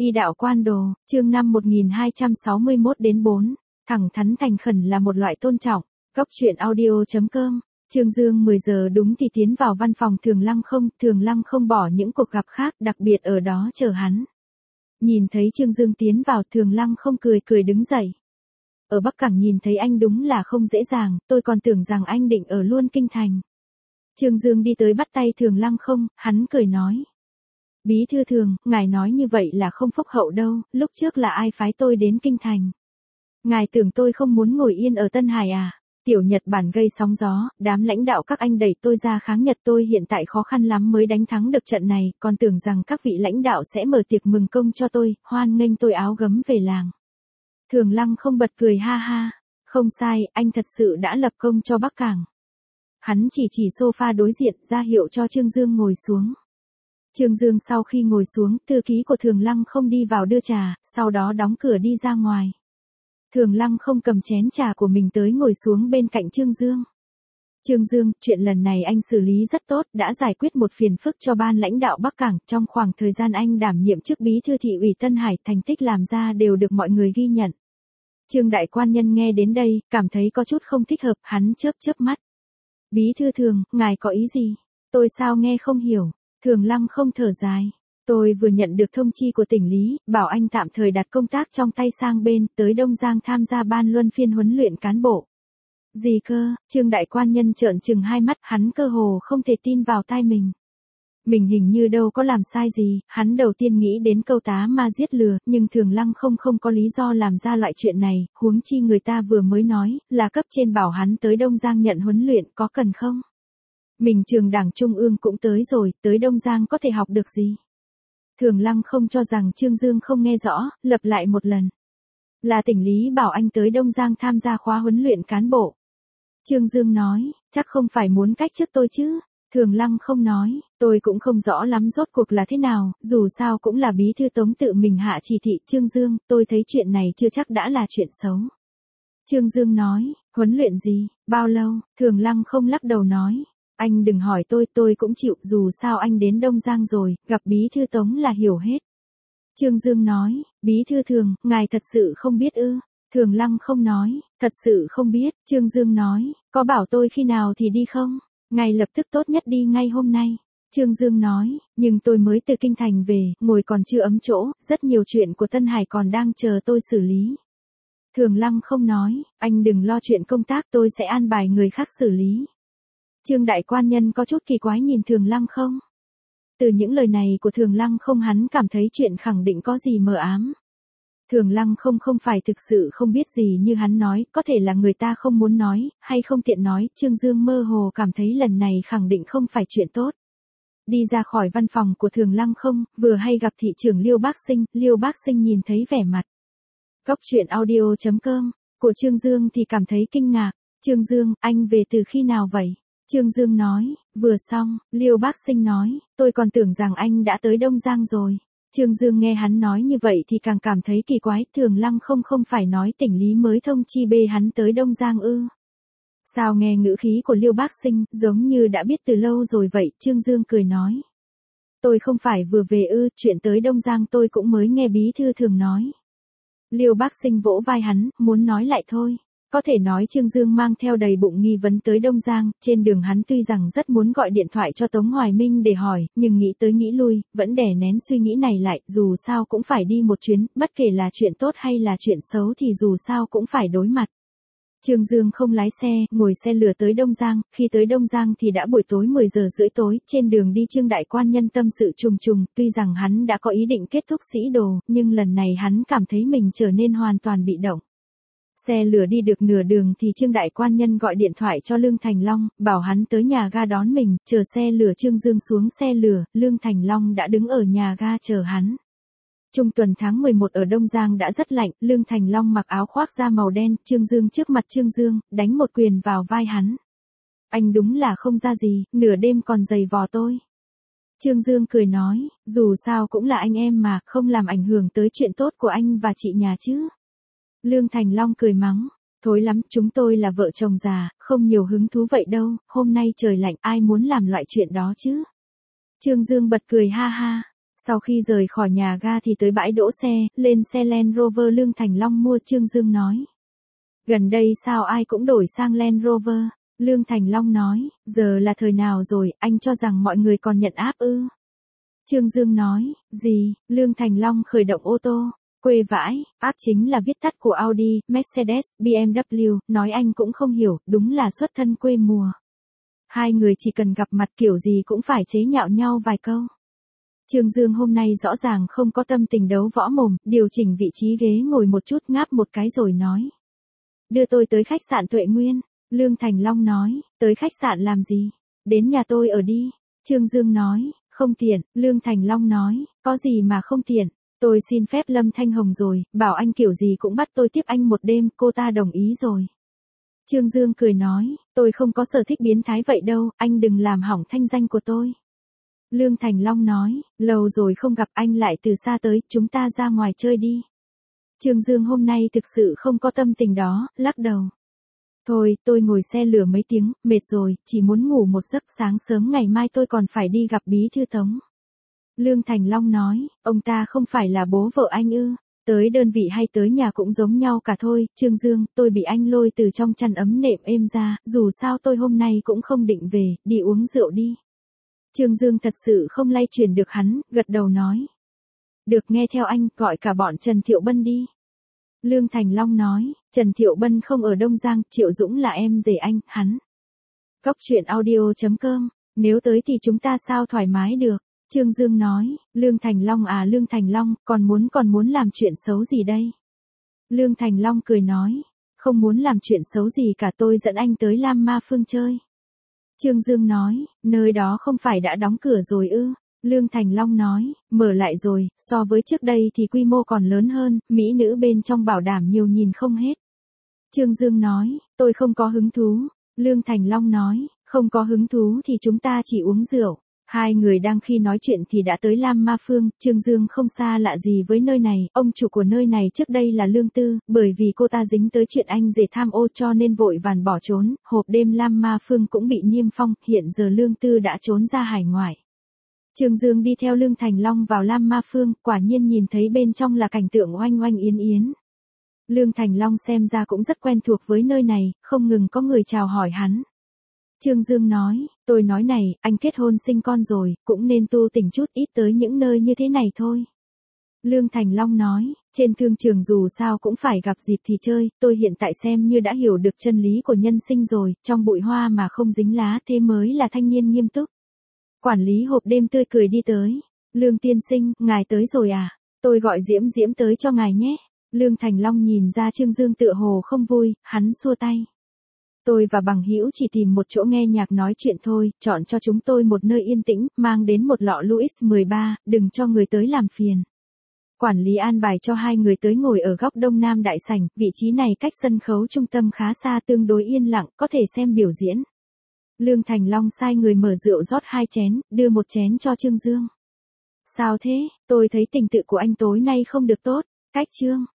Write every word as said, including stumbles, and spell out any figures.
Y đạo quan đồ, chương năm một nghìn hai trăm sáu mươi mốt đến bốn, thẳng thắn thành khẩn là một loại tôn trọng. Góc truyện audio chấm com. Trương Dương mười giờ đúng thì tiến vào văn phòng Thường Lăng không, Thường Lăng không bỏ những cuộc gặp khác, đặc biệt ở đó chờ hắn. Nhìn thấy Trương Dương tiến vào, Thường Lăng không cười cười đứng dậy. Ở Bắc Cảng nhìn thấy anh đúng là không dễ dàng, tôi còn tưởng rằng anh định ở luôn Kinh Thành. Trương Dương đi tới bắt tay Thường Lăng không, hắn cười nói. Bí thư Thường, ngài nói như vậy là không phúc hậu đâu, lúc trước là ai phái tôi đến Kinh Thành? Ngài tưởng tôi không muốn ngồi yên ở Tân Hải à? Tiểu Nhật Bản gây sóng gió, đám lãnh đạo các anh đẩy tôi ra kháng Nhật, tôi hiện tại khó khăn lắm mới đánh thắng được trận này, còn tưởng rằng các vị lãnh đạo sẽ mở tiệc mừng công cho tôi, hoan nghênh tôi áo gấm về làng. Thường Lăng không bật cười ha ha, không sai, anh thật sự đã lập công cho Bắc Cảng. Hắn chỉ chỉ sofa đối diện ra hiệu cho Trương Dương ngồi xuống. Trương Dương sau khi ngồi xuống, thư ký của Thường Lăng không đi vào đưa trà, sau đó đóng cửa đi ra ngoài. Thường Lăng không cầm chén trà của mình tới ngồi xuống bên cạnh Trương Dương. Trương Dương, chuyện lần này anh xử lý rất tốt, đã giải quyết một phiền phức cho ban lãnh đạo Bắc Cảng. Trong khoảng thời gian anh đảm nhiệm chức bí thư thị ủy Tân Hải, thành tích làm ra đều được mọi người ghi nhận. Trương đại quan nhân nghe đến đây, cảm thấy có chút không thích hợp, hắn chớp chớp mắt. Bí thư Thường, ngài có ý gì? Tôi sao nghe không hiểu? Thường Lăng không thở dài. Tôi vừa nhận được thông chi của tỉnh Lý, bảo anh tạm thời đặt công tác trong tay sang bên, tới Đông Giang tham gia ban luân phiên huấn luyện cán bộ. Gì cơ? Trương đại quan nhân trợn trừng hai mắt, hắn cơ hồ không thể tin vào tai mình. Mình hình như đâu có làm sai gì, hắn đầu tiên nghĩ đến câu tá ma giết lừa, nhưng Thường Lăng không không có lý do làm ra loại chuyện này, huống chi người ta vừa mới nói, là cấp trên bảo hắn tới Đông Giang nhận huấn luyện, có cần không? Mình trường đảng trung ương cũng tới rồi, tới Đông Giang có thể học được gì? Thường Lăng không cho rằng Trương Dương không nghe rõ, lặp lại một lần. Là tỉnh Lý bảo anh tới Đông Giang tham gia khóa huấn luyện cán bộ. Trương Dương nói, chắc không phải muốn cách chức tôi chứ? Thường Lăng không nói, tôi cũng không rõ lắm rốt cuộc là thế nào, dù sao cũng là bí thư Tống tự mình hạ chỉ thị. Trương Dương, tôi thấy chuyện này chưa chắc đã là chuyện xấu. Trương Dương nói, huấn luyện gì, bao lâu? Thường Lăng không lắc đầu nói. Anh đừng hỏi tôi, tôi cũng chịu, dù sao anh đến Đông Giang rồi, gặp bí thư Tống là hiểu hết. Trương Dương nói, bí thư Thường, ngài thật sự không biết ư? Thường Lăng không nói, thật sự không biết. Trương Dương nói, có bảo tôi khi nào thì đi không? Ngay lập tức, tốt nhất đi ngay hôm nay. Trương Dương nói, nhưng tôi mới từ Kinh Thành về, ngồi còn chưa ấm chỗ, rất nhiều chuyện của Tân Hải còn đang chờ tôi xử lý. Thường Lăng không nói, anh đừng lo chuyện công tác, tôi sẽ an bài người khác xử lý. Trương đại quan nhân có chút kỳ quái nhìn Thường Lăng không. Từ những lời này của Thường Lăng không, hắn cảm thấy chuyện khẳng định có gì mờ ám. Thường Lăng không không phải thực sự không biết gì như hắn nói, có thể là người ta không muốn nói, hay không tiện nói. Trương Dương mơ hồ cảm thấy lần này khẳng định không phải chuyện tốt. Đi ra khỏi văn phòng của Thường Lăng không, vừa hay gặp thị trưởng Liêu Bác Sinh. Liêu Bác Sinh nhìn thấy vẻ mặt Góc truyện audio chấm com của Trương Dương thì cảm thấy kinh ngạc. Trương Dương, anh về từ khi nào vậy? Trương Dương nói, vừa xong. Liêu Bác Sinh nói, tôi còn tưởng rằng anh đã tới Đông Giang rồi. Trương Dương nghe hắn nói như vậy thì càng cảm thấy kỳ quái. Thường Lăng không không phải nói tỉnh Lý mới thông chi bê hắn tới Đông Giang ư? Sao nghe ngữ khí của Liêu Bác Sinh giống như đã biết từ lâu rồi vậy? Trương Dương cười nói, tôi không phải vừa về ư, chuyện tới Đông Giang tôi cũng mới nghe bí thư Thường nói. Liêu Bác Sinh vỗ vai hắn, muốn nói lại thôi. Có thể nói Trương Dương mang theo đầy bụng nghi vấn tới Đông Giang, trên đường hắn tuy rằng rất muốn gọi điện thoại cho Tống Hoài Minh để hỏi, nhưng nghĩ tới nghĩ lui, vẫn đè nén suy nghĩ này lại, dù sao cũng phải đi một chuyến, bất kể là chuyện tốt hay là chuyện xấu thì dù sao cũng phải đối mặt. Trương Dương không lái xe, ngồi xe lửa tới Đông Giang, khi tới Đông Giang thì đã buổi tối mười giờ rưỡi tối, trên đường đi Trương đại quan nhân tâm sự trùng trùng, tuy rằng hắn đã có ý định kết thúc sĩ đồ, nhưng lần này hắn cảm thấy mình trở nên hoàn toàn bị động. Xe lửa đi được nửa đường thì Trương đại quan nhân gọi điện thoại cho Lương Thành Long, bảo hắn tới nhà ga đón mình. Chờ xe lửa Trương Dương xuống xe lửa, Lương Thành Long đã đứng ở nhà ga chờ hắn. Trung tuần tháng mười một ở Đông Giang đã rất lạnh, Lương Thành Long mặc áo khoác da màu đen, Trương Dương trước mặt Trương Dương, đánh một quyền vào vai hắn. Anh đúng là không ra gì, nửa đêm còn giày vò tôi. Trương Dương cười nói, dù sao cũng là anh em mà, không làm ảnh hưởng tới chuyện tốt của anh và chị nhà chứ. Lương Thành Long cười mắng, thối lắm, chúng tôi là vợ chồng già, không nhiều hứng thú vậy đâu, hôm nay trời lạnh ai muốn làm loại chuyện đó chứ. Trương Dương bật cười ha ha, Sau khi rời khỏi nhà ga thì tới bãi đỗ xe, lên xe Land Rover Lương Thành Long mua. Trương Dương nói. Gần đây sao ai cũng đổi sang Land Rover? Lương Thành Long nói, giờ là thời nào rồi, anh cho rằng mọi người còn nhận app ư? Trương Dương nói, gì? Lương Thành Long khởi động ô tô. Quê vãi, app chính là viết tắt của Audi, Mercedes, bê em vê, nói anh cũng không hiểu, đúng là xuất thân quê mùa. Hai người chỉ cần gặp mặt kiểu gì cũng phải chế nhạo nhau vài câu. Trương Dương hôm nay rõ ràng không có tâm tình đấu võ mồm, điều chỉnh vị trí ghế ngồi một chút ngáp một cái rồi nói. Đưa tôi tới khách sạn Tuệ Nguyên. Lương Thành Long nói, tới khách sạn làm gì? Đến nhà tôi ở đi. Trương Dương nói, không tiện. Lương Thành Long nói, có gì mà không tiện? Tôi xin phép Lâm Thanh Hồng rồi, bảo anh kiểu gì cũng bắt tôi tiếp anh một đêm, cô ta đồng ý rồi. Trương Dương cười nói, tôi không có sở thích biến thái vậy đâu, anh đừng làm hỏng thanh danh của tôi. Lương Thành Long nói, lâu rồi không gặp anh lại từ xa tới, chúng ta ra ngoài chơi đi. Trương Dương hôm nay thực sự không có tâm tình đó, lắc đầu. Thôi, tôi ngồi xe lửa mấy tiếng, mệt rồi, chỉ muốn ngủ một giấc, sáng sớm ngày mai tôi còn phải đi gặp bí thư Tống. Lương Thành Long nói, ông ta không phải là bố vợ anh ư? Tới đơn vị hay tới nhà cũng giống nhau cả thôi. Trương Dương, tôi bị anh lôi từ trong chăn ấm nệm êm ra, dù sao tôi hôm nay cũng không định về, đi uống rượu đi. Trương Dương thật sự không lay chuyển được hắn, gật đầu nói. Được, nghe theo anh, gọi cả bọn Trần Thiệu Bân đi. Lương Thành Long nói, Trần Thiệu Bân không ở Đông Giang, Triệu Dũng là em rể anh, hắn. Góc truyện audio chấm com, nếu tới thì chúng ta sao thoải mái được. Trương Dương nói, Lương Thành Long à Lương Thành Long, còn muốn còn muốn làm chuyện xấu gì đây? Lương Thành Long cười nói, không muốn làm chuyện xấu gì cả, tôi dẫn anh tới Lam Ma Phương chơi. Trương Dương nói, nơi đó không phải đã đóng cửa rồi ư? Lương Thành Long nói, mở lại rồi, so với trước đây thì quy mô còn lớn hơn, mỹ nữ bên trong bảo đảm nhiều nhìn không hết. Trương Dương nói, tôi không có hứng thú. Lương Thành Long nói, không có hứng thú thì chúng ta chỉ uống rượu. Hai người đang khi nói chuyện thì đã tới Lam Ma Phương. Trương Dương không xa lạ gì với nơi này, ông chủ của nơi này trước đây là Lương Tư, bởi vì cô ta dính tới chuyện anh rể tham ô cho nên vội vàng bỏ trốn, hộp đêm Lam Ma Phương cũng bị niêm phong, hiện giờ Lương Tư đã trốn ra hải ngoại. Trương Dương đi theo Lương Thành Long vào Lam Ma Phương, quả nhiên nhìn thấy bên trong là cảnh tượng oanh oanh yến yến. Lương Thành Long xem ra cũng rất quen thuộc với nơi này, không ngừng có người chào hỏi hắn. Trương Dương nói, tôi nói này, anh kết hôn sinh con rồi, cũng nên tu tỉnh chút, ít tới những nơi như thế này thôi. Lương Thành Long nói, trên thương trường dù sao cũng phải gặp dịp thì chơi, tôi hiện tại xem như đã hiểu được chân lý của nhân sinh rồi, trong bụi hoa mà không dính lá, thế mới là thanh niên nghiêm túc. Quản lý hộp đêm tươi cười đi tới. Lương tiên sinh, ngài tới rồi à? Tôi gọi Diễm Diễm tới cho ngài nhé. Lương Thành Long nhìn ra Trương Dương tựa hồ không vui, hắn xua tay. Tôi và bằng hữu chỉ tìm một chỗ nghe nhạc nói chuyện thôi, chọn cho chúng tôi một nơi yên tĩnh, mang đến một lọ Louis mười ba, đừng cho người tới làm phiền. Quản lý an bài cho hai người tới ngồi ở góc đông nam đại sảnh, vị trí này cách sân khấu trung tâm khá xa, tương đối yên lặng, có thể xem biểu diễn. Lương Thành Long sai người mở rượu rót hai chén, đưa một chén cho Trương Dương. Sao thế, tôi thấy tình tự của anh tối nay không được tốt. Cách Trương